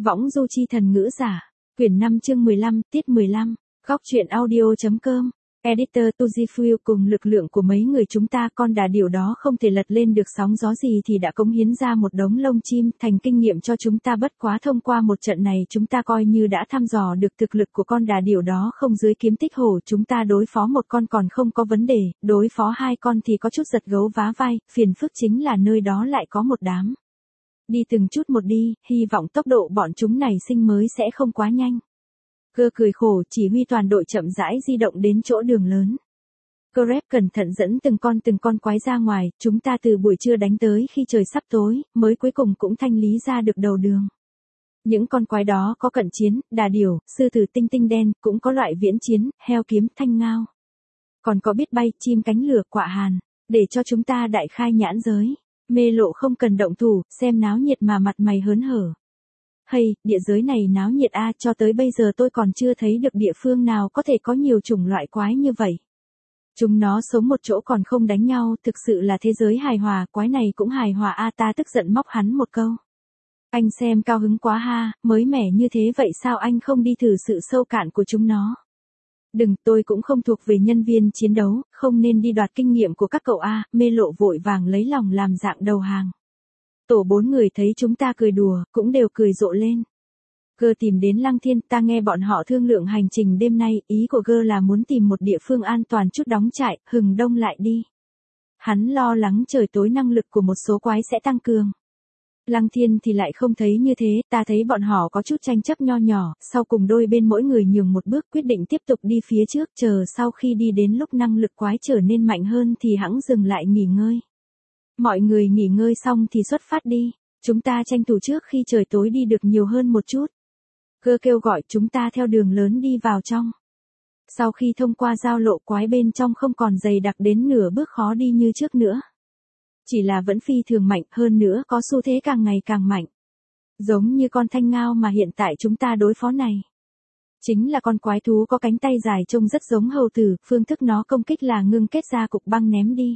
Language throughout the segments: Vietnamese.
Võng du chi thần ngữ giả. Quyển 5 chương 15, tiết 15. Góc truyện audio.com. Editor Tujifuyu cùng lực lượng của mấy người chúng ta, con đà điểu đó không thể lật lên được sóng gió gì thì đã cống hiến ra một đống lông chim thành kinh nghiệm cho chúng ta. Bất quá thông qua một trận này chúng ta coi như đã thăm dò được thực lực của con đà điểu đó. Không dưới kiếm tích hổ chúng ta đối phó một con còn không có vấn đề, đối phó hai con thì có chút giật gấu vá vai. Phiền phức chính là nơi đó lại có một đám. Đi từng chút một đi, hy vọng tốc độ bọn chúng này sinh mới sẽ không quá nhanh. Cơ cười khổ chỉ huy toàn đội chậm rãi di động đến chỗ đường lớn. Crab cẩn thận dẫn từng con quái ra ngoài, chúng ta từ buổi trưa đánh tới khi trời sắp tối, mới cuối cùng cũng thanh lý ra được đầu đường. Những con quái đó có cận chiến, đà điểu, sư tử tinh tinh đen, cũng có loại viễn chiến, heo kiếm, thanh ngao. Còn có biết bay, chim cánh lửa, quạ hàn, để cho chúng ta đại khai nhãn giới. Mê Lộ không cần động thủ, xem náo nhiệt mà mặt mày hớn hở. Hay, địa giới này náo nhiệt a, cho tới bây giờ tôi còn chưa thấy được địa phương nào có thể có nhiều chủng loại quái như vậy. Chúng nó sống một chỗ còn không đánh nhau, thực sự là thế giới hài hòa, quái này cũng hài hòa a. Ta tức giận móc hắn một câu. Anh xem cao hứng quá ha, mới mẻ như thế vậy sao anh không đi thử sự sâu cạn của chúng nó. Đừng, tôi cũng không thuộc về nhân viên chiến đấu, không nên đi đoạt kinh nghiệm của các cậu a. Mê Lộ vội vàng lấy lòng làm dạng đầu hàng. Tổ 4 người thấy chúng ta cười đùa, cũng đều cười rộ lên. Gơ tìm đến Lăng Thiên, ta nghe bọn họ thương lượng hành trình đêm nay, ý của Gơ là muốn tìm một địa phương an toàn chút đóng trại, hừng đông lại đi. Hắn lo lắng trời tối năng lực của một số quái sẽ tăng cường. Lăng Thiên thì lại không thấy như thế, ta thấy bọn họ có chút tranh chấp nho nhỏ, sau cùng đôi bên mỗi người nhường một bước quyết định tiếp tục đi phía trước, chờ sau khi đi đến lúc năng lực quái trở nên mạnh hơn thì hẵng dừng lại nghỉ ngơi. Mọi người nghỉ ngơi xong thì xuất phát đi, chúng ta tranh thủ trước khi trời tối đi được nhiều hơn một chút. Cơ kêu gọi chúng ta theo đường lớn đi vào trong. Sau khi thông qua giao lộ quái bên trong không còn dày đặc đến nửa bước khó đi như trước nữa. Chỉ là vẫn phi thường mạnh, hơn nữa có xu thế càng ngày càng mạnh. Giống như con thanh ngao mà hiện tại chúng ta đối phó này. Chính là con quái thú có cánh tay dài trông rất giống hầu tử, phương thức nó công kích là ngưng kết ra cục băng ném đi.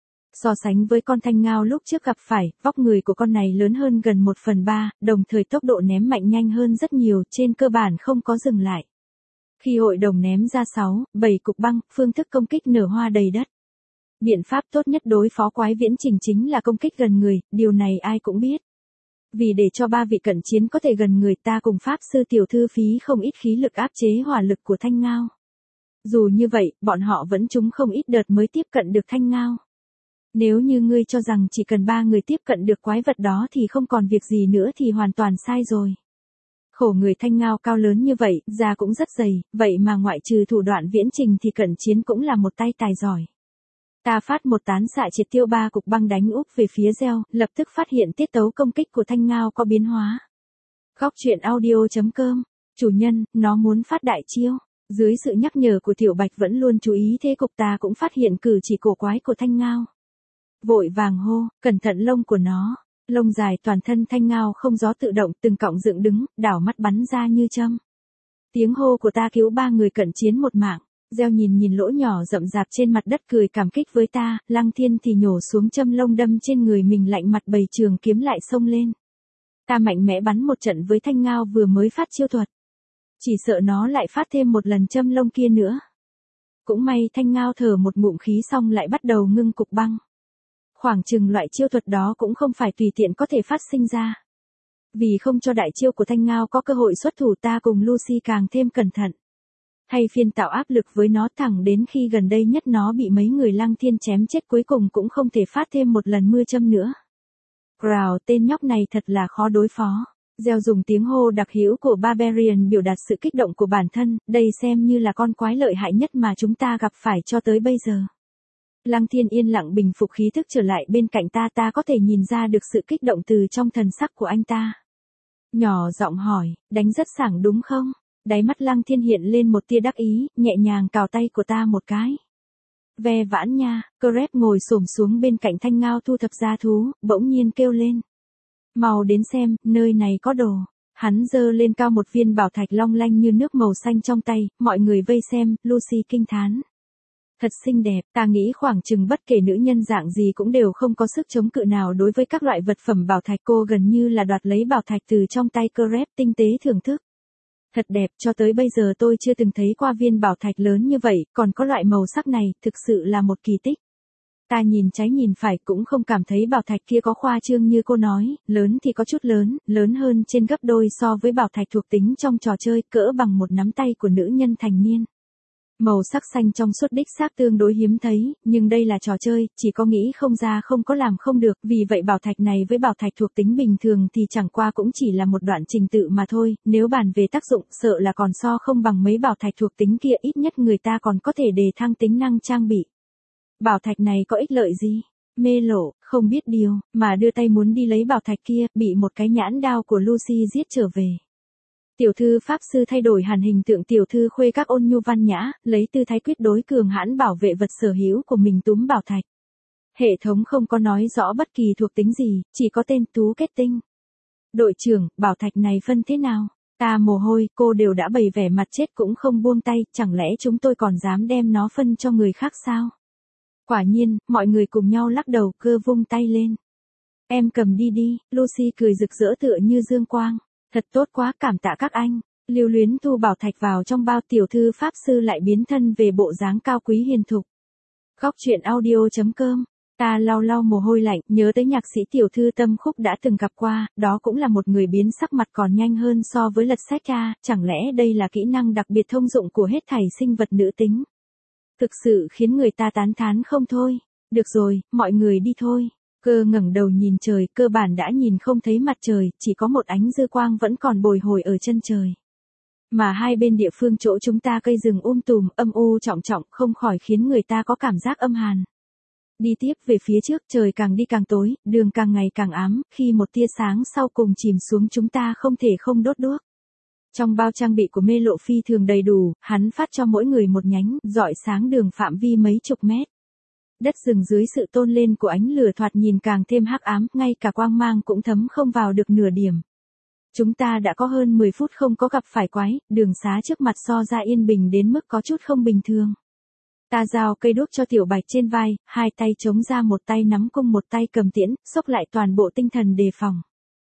So sánh với con thanh ngao lúc trước gặp phải, vóc người của con này lớn hơn gần 1/3, đồng thời tốc độ ném mạnh nhanh hơn rất nhiều, trên cơ bản không có dừng lại. Khi hội đồng ném ra 6-7 cục băng, phương thức công kích nở hoa đầy đất. Biện pháp tốt nhất đối phó quái viễn trình chính là công kích gần người, điều này ai cũng biết. Vì để cho 3 vị cận chiến có thể gần người, ta cùng Pháp sư tiểu thư phí không ít khí lực áp chế hỏa lực của thanh ngao. Dù như vậy, bọn họ vẫn trúng không ít đợt mới tiếp cận được thanh ngao. Nếu như ngươi cho rằng chỉ cần 3 người tiếp cận được quái vật đó thì không còn việc gì nữa thì hoàn toàn sai rồi. Khổ người thanh ngao cao lớn như vậy, da cũng rất dày, vậy mà ngoại trừ thủ đoạn viễn trình thì cận chiến cũng là một tay tài giỏi. Ta phát một tán xạ triệt tiêu 3 cục băng đánh úp về phía gieo, lập tức phát hiện tiết tấu công kích của thanh ngao có biến hóa. Góc truyện audio.com. Chủ nhân, nó muốn phát đại chiêu. Dưới sự nhắc nhở của Tiểu Bạch vẫn luôn chú ý thế cục, ta cũng phát hiện cử chỉ cổ quái của thanh ngao. Vội vàng hô, cẩn thận lông của nó. Lông dài toàn thân thanh ngao không gió tự động, từng cọng dựng đứng, đảo mắt bắn ra như châm. Tiếng hô của ta cứu 3 người cận chiến một mạng. Gieo nhìn lỗ nhỏ rậm rạp trên mặt đất cười cảm kích với ta, Lăng Thiên thì nhổ xuống châm lông đâm trên người mình, lạnh mặt bầy trường kiếm lại xông lên. Ta mạnh mẽ bắn một trận với thanh ngao vừa mới phát chiêu thuật. Chỉ sợ nó lại phát thêm một lần châm lông kia nữa. Cũng may thanh ngao thở một ngụm khí xong lại bắt đầu ngưng cục băng. Khoảng chừng loại chiêu thuật đó cũng không phải tùy tiện có thể phát sinh ra. Vì không cho đại chiêu của thanh ngao có cơ hội xuất thủ, ta cùng Lucy càng thêm cẩn thận. Hay phiên tạo áp lực với nó thẳng đến khi gần đây nhất nó bị mấy người Lăng Thiên chém chết, cuối cùng cũng không thể phát thêm một lần mưa châm nữa. Growl, tên nhóc này thật là khó đối phó. Gieo dùng tiếng hô đặc hữu của Barbarian biểu đạt sự kích động của bản thân, đây xem như là con quái lợi hại nhất mà chúng ta gặp phải cho tới bây giờ. Lăng Thiên yên lặng bình phục khí thức trở lại bên cạnh ta, ta có thể nhìn ra được sự kích động từ trong thần sắc của anh ta. Nhỏ giọng hỏi, đánh rất sảng đúng không? Đáy mắt Lăng Thiên hiện lên một tia đắc ý, nhẹ nhàng cào tay của ta một cái. Ve vãn nha. Crab ngồi xổm xuống bên cạnh thanh ngao thu thập gia thú, bỗng nhiên kêu lên. Mau đến xem, nơi này có đồ. Hắn giơ lên cao một viên bảo thạch long lanh như nước màu xanh trong tay, mọi người vây xem, Lucy kinh thán. Thật xinh đẹp, ta nghĩ khoảng chừng bất kể nữ nhân dạng gì cũng đều không có sức chống cự nào đối với các loại vật phẩm bảo thạch. Cô gần như là đoạt lấy bảo thạch từ trong tay Crep, tinh tế thưởng thức. Thật đẹp, cho tới bây giờ tôi chưa từng thấy qua viên bảo thạch lớn như vậy, còn có loại màu sắc này, thực sự là một kỳ tích. Ta nhìn trái nhìn phải cũng không cảm thấy bảo thạch kia có khoa trương như cô nói, lớn thì có chút lớn, lớn hơn trên gấp đôi so với bảo thạch thuộc tính trong trò chơi, cỡ bằng một nắm tay của nữ nhân thành niên. Màu sắc xanh trong suốt đích xác tương đối hiếm thấy, nhưng đây là trò chơi, chỉ có nghĩ không ra không có làm không được, vì vậy bảo thạch này với bảo thạch thuộc tính bình thường thì chẳng qua cũng chỉ là một đoạn trình tự mà thôi, nếu bàn về tác dụng sợ là còn so không bằng mấy bảo thạch thuộc tính kia, ít nhất người ta còn có thể đề thăng tính năng trang bị. Bảo thạch này có ích lợi gì? Mê Lộ, không biết điều, mà đưa tay muốn đi lấy bảo thạch kia, bị một cái nhãn đao của Lucy giết trở về. Tiểu thư pháp sư thay đổi hẳn hình tượng tiểu thư khuê các ôn nhu văn nhã, lấy tư thái quyết đối cường hãn bảo vệ vật sở hữu của mình túm bảo thạch. Hệ thống không có nói rõ bất kỳ thuộc tính gì, chỉ có tên Tú Kết Tinh. Đội trưởng, bảo thạch này phân thế nào? Ta mồ hôi, cô đều đã bày vẻ mặt chết cũng không buông tay, chẳng lẽ chúng tôi còn dám đem nó phân cho người khác sao? Quả nhiên, mọi người cùng nhau lắc đầu, Cơ vung tay lên. Em cầm đi đi, Lucy cười rực rỡ tựa như dương quang. Thật tốt quá, cảm tạ các anh. Lưu luyến thu bảo thạch vào trong bao, tiểu thư pháp sư lại biến thân về bộ dáng cao quý hiền thục. Góc truyện audio.com. Ta lau lau mồ hôi lạnh, nhớ tới nhạc sĩ tiểu thư Tâm Khúc đã từng gặp qua, đó cũng là một người biến sắc mặt còn nhanh hơn so với lật sách ra, chẳng lẽ đây là kỹ năng đặc biệt thông dụng của hết thảy sinh vật nữ tính. Thực sự khiến người ta tán thán không thôi. Được rồi, mọi người đi thôi. Cơ ngẩng đầu nhìn trời, cơ bản đã nhìn không thấy mặt trời, chỉ có một ánh dư quang vẫn còn bồi hồi ở chân trời. Mà hai bên địa phương chỗ chúng ta cây rừng tùm, âm u trọng trọng, không khỏi khiến người ta có cảm giác âm hàn. Đi tiếp về phía trước, trời càng đi càng tối, đường càng ngày càng ám, khi một tia sáng sau cùng chìm xuống chúng ta không thể không đốt đuốc. Trong bao trang bị của Mê Lộ phi thường đầy đủ, hắn phát cho mỗi người một nhánh, rọi sáng đường phạm vi mấy chục mét. Đất rừng dưới sự tôn lên của ánh lửa thoạt nhìn càng thêm hắc ám, ngay cả quang mang cũng thấm không vào được nửa điểm. Chúng ta đã có hơn 10 phút không có gặp phải quái, đường xá trước mặt so ra yên bình đến mức có chút không bình thường. Ta giao cây đuốc cho Tiểu Bạch trên vai, hai tay chống ra, một tay nắm cung một tay cầm tiễn, xốc lại toàn bộ tinh thần đề phòng.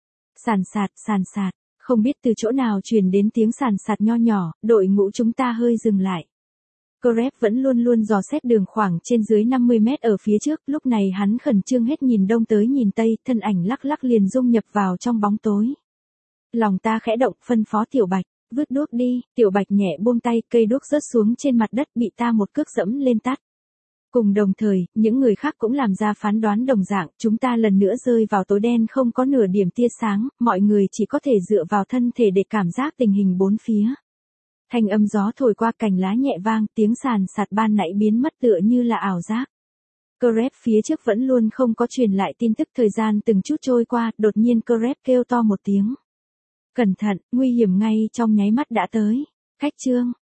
Sàn sạt, không biết từ chỗ nào truyền đến tiếng sàn sạt nho nhỏ, đội ngũ chúng ta hơi dừng lại. Crep vẫn luôn luôn dò xét đường khoảng trên dưới 50 mét ở phía trước, lúc này hắn khẩn trương hết nhìn đông tới nhìn tây, thân ảnh lắc lắc liền dung nhập vào trong bóng tối. Lòng ta khẽ động, phân phó Tiểu Bạch, vứt đuốc đi. Tiểu Bạch nhẹ buông tay, cây đuốc rớt xuống trên mặt đất, bị ta một cước dẫm lên tắt. Cùng đồng thời, những người khác cũng làm ra phán đoán đồng dạng, chúng ta lần nữa rơi vào tối đen không có nửa điểm tia sáng, mọi người chỉ có thể dựa vào thân thể để cảm giác tình hình bốn phía. Thanh âm gió thổi qua, cành lá nhẹ vang, tiếng sàn sạt ban nãy biến mất tựa như là ảo giác. Crep phía trước vẫn luôn không có truyền lại tin tức, thời gian từng chút trôi qua, đột nhiên Crep kêu to một tiếng. Cẩn thận, nguy hiểm ngay trong nháy mắt đã tới. Khách trương,